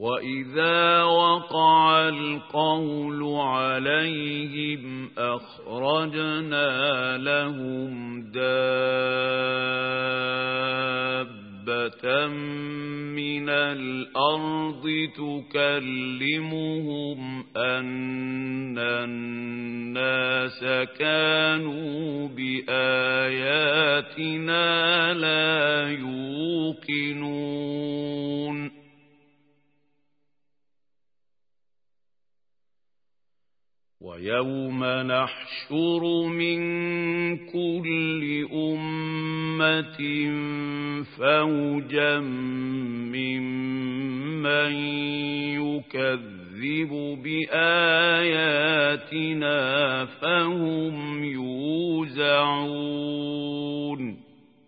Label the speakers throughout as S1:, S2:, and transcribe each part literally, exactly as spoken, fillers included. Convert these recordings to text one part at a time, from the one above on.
S1: وَإِذَا وَقَعَ الْقَوْلُ عَلَيْهِمْ أَخْرَجْنَا لَهُمْ دَابَّةً مِنَ الْأَرْضِ تُكَلِّمُهُمْ أَنَّ النَّاسَ كَانُوا بِآيَاتِنَا لَا يُوقِنُونَ وَيَوْمَ نَحْشُرُ مِنْ كُلِّ أُمَّةٍ فَوْجًا مِّمَّنْ يُكَذِّبُ بِآيَاتِنَا فَهُمْ يُوزَعُونَ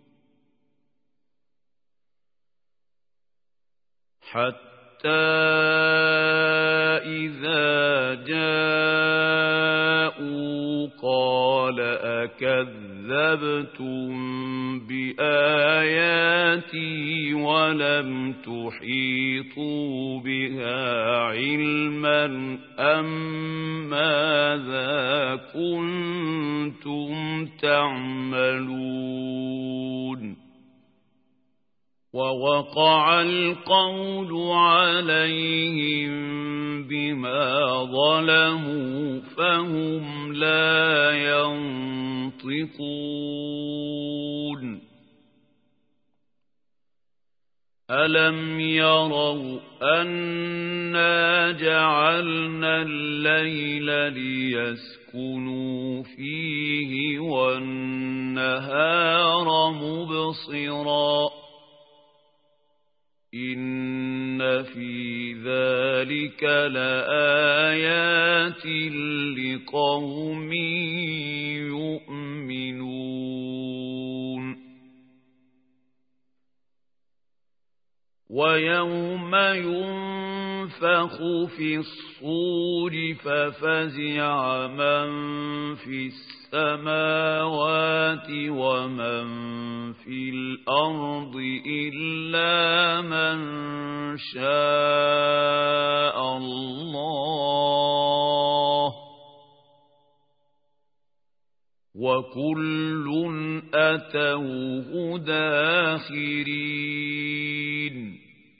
S1: حَتَّى إِذَا جَاءُوا قَالَ أَكَذَّبْتُمْ بِآيَاتِي وَلَمْ تُحِيطُوا بِهَا عِلْمًا أَمْ مَاذَا كُنتُمْ تَعْمَلُونَ وَوَقَعَ الْقَوْلُ عَلَيْهِمْ بِمَا ظَلَمُوا فَهُمْ لَا يَنطِقُونَ أَلَمْ يَرَوْا أَنَّا جَعَلْنَا اللَّيْلَ لِيَسْكُنُوا فِيهِ وَالنَّهَارَ مُبْصِرًا إِنَّ فِي ذَلِكَ لَآيَاتٍ لِقَوْمٍ يُؤْمِنُونَ وَيَوْمَ يُنفَخُ فِي الصُّورِ فَفَزِعَ مَن فِي السَّمَاوَاتِ وَمَن فِي الْأَرْضِ إِلَّا مَن شَاءَ اللَّهُ وَكُلٌّ أَتَوْهُ دَاخِرِينَ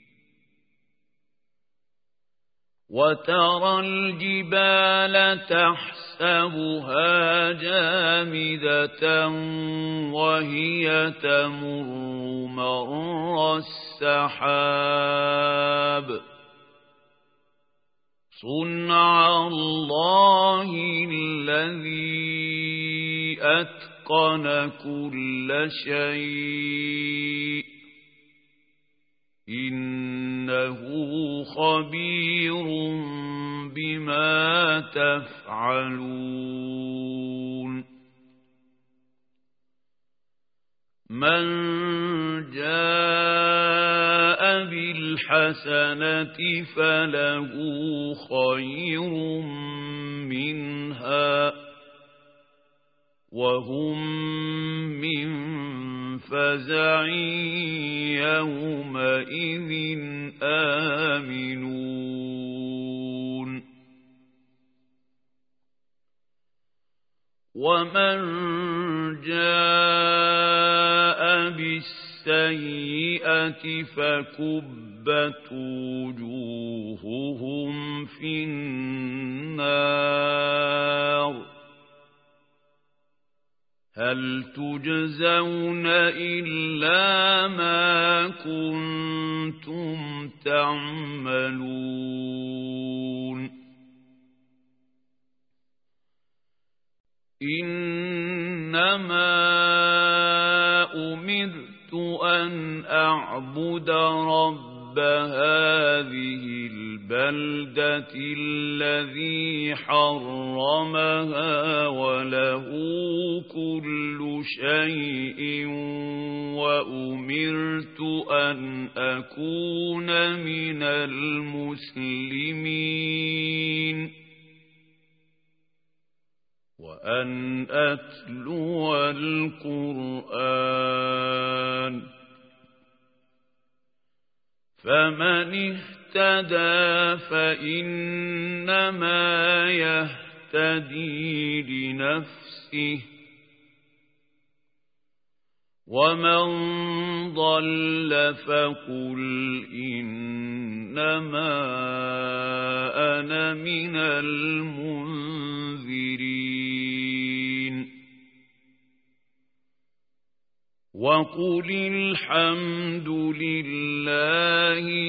S1: وَتَرَى الْجِبَالَ تَحْسَبُهَا جَامِدَةً وَهِيَ تَمُرُّ مَرَّ السَّحَابِ صُنْعَ اللَّهِ الَّذِي أَتْقَنَ كُلَّ شَيْءٍ إِنَّهُ خَبِيرٌ بِمَا تَفْعَلُونَ مَنْ جَاءَ بِالْحَسَنَةِ فَلَهُ خَيْرٌ مِنْهَا وَهُمْ مِنْ فَزَعٍ يَوْمَئِذٍ آمِنُونَ وَمَنْ جَاءَ بِالسَّيِّئَةِ فَكُبَّتْ وُجُوهُهُمْ فِي النَّارِ هَلْ تُجْزَوْنَ إِلَّا مَا كُنتُمْ تَعْمَلُونَ إِنَّمَا أُمِرْتُ أَنْ أَعْبُدَ رَبَّ هَذِهِ الْبَلْدَةِ الَّذِي حَرَّمَهَا وَلَهُ كُلُّ شَيْءٍ وَأُمِرْتُ أَنْ أَكُونَ مِنَ الْمُسْلِمِينَ وَأَنْ أَتْلُوَ الْقُرْآنَ فَمَنِ اهْتَدَىٰ اهتدى فإنما يهتدي لنفسه ومن ضل فقل إنما أنا من المنذرين وقل الحمد لله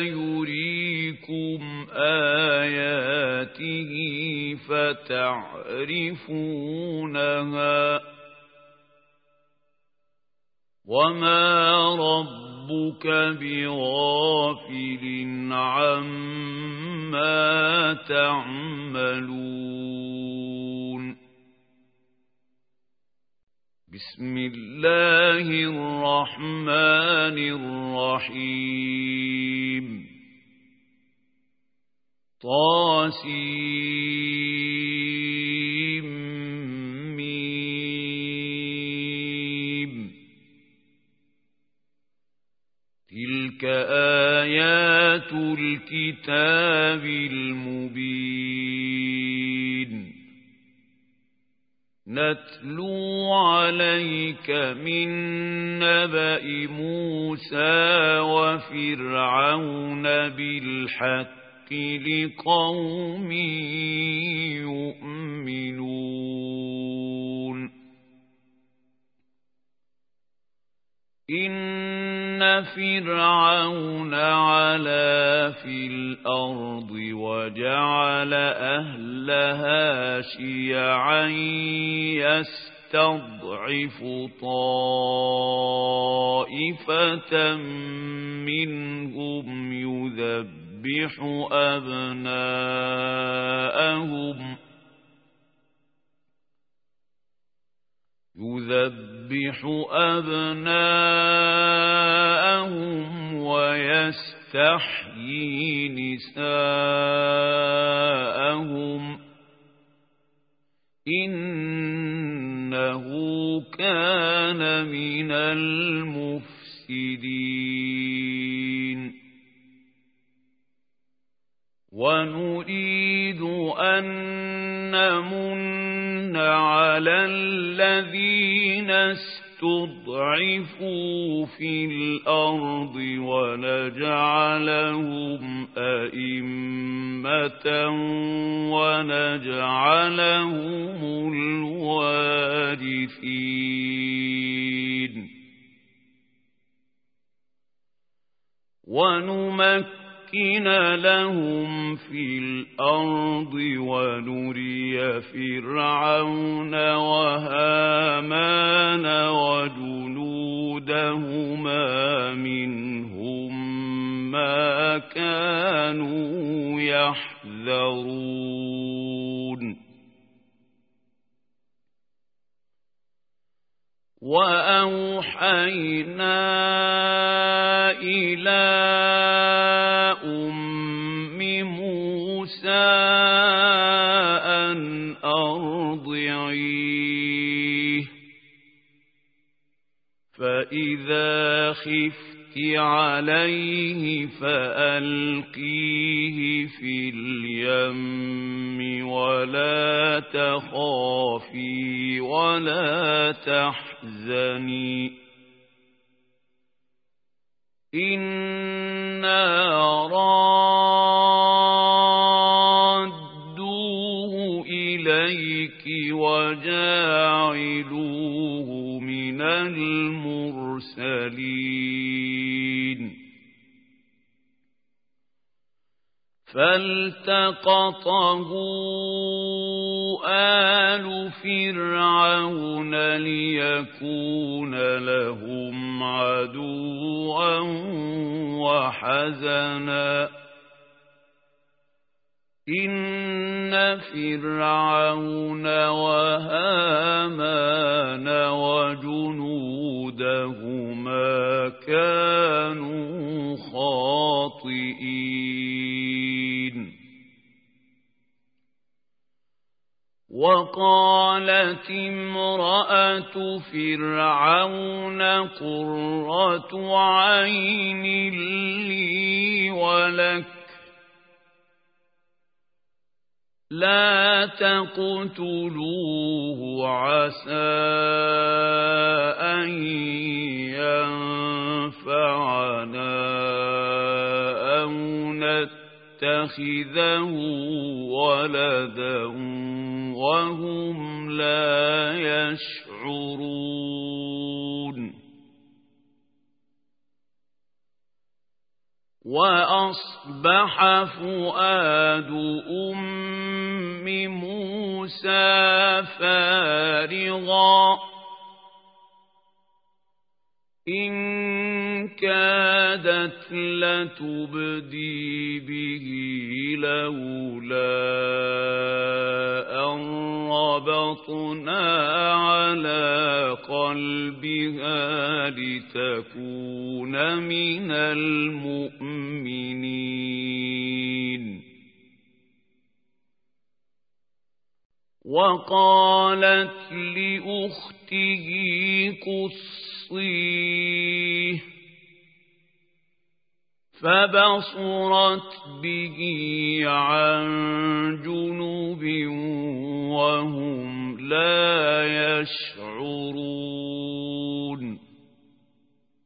S1: سيريكم آياته فتعرفونها وما ربك بغافل عما تعملون بسم الله الرحمن الرحيم طاسيم ميم تلك آيات الكتاب المبين نتلو عليك من نبأ موسى وفرعون بالحق لقوم يؤمنون إن فرعون علا في الأرض وجعل أهلها شيعا يستضعف طائفة منهم يذبح أبناءهم يذبح أبناءهم ويستحيي نساءهم إنه كان من المفسدين ونريد أن نمن على الذين استضعفوا في الأرض ونجعلهم أئمة ونجعلهم الوارثين ونمكن لهم في الأرض ونري فرعون وهامان وجنودهما منهم ما كانوا يحذرون وأوحينا إلى أم موسى أن أرضعيه فإذا خفت عليه فألقيه في اليم ولا تخافي ولا تحزني إنا رادوه إليك وجاعلوه من المرسلين فالتقطه آل فرعون ليكون لهم عدوا وحزنا إن فرعون وهامان وجنودهما كانوا خاطئين وقالت امرأة فرعون قرة عين لي ولك لا تقتلوه عسى أن ينفعنا أو نتخذه ولدا وهم لا يشعرون وأصبح فؤاد أم موسى فارغا إن كادت لتبدي به لولا أن ربطنا على قلبها لتكون من المؤمنين وقالت لأخته قصيه فبصرت به عن جنب وهم لا يشعرون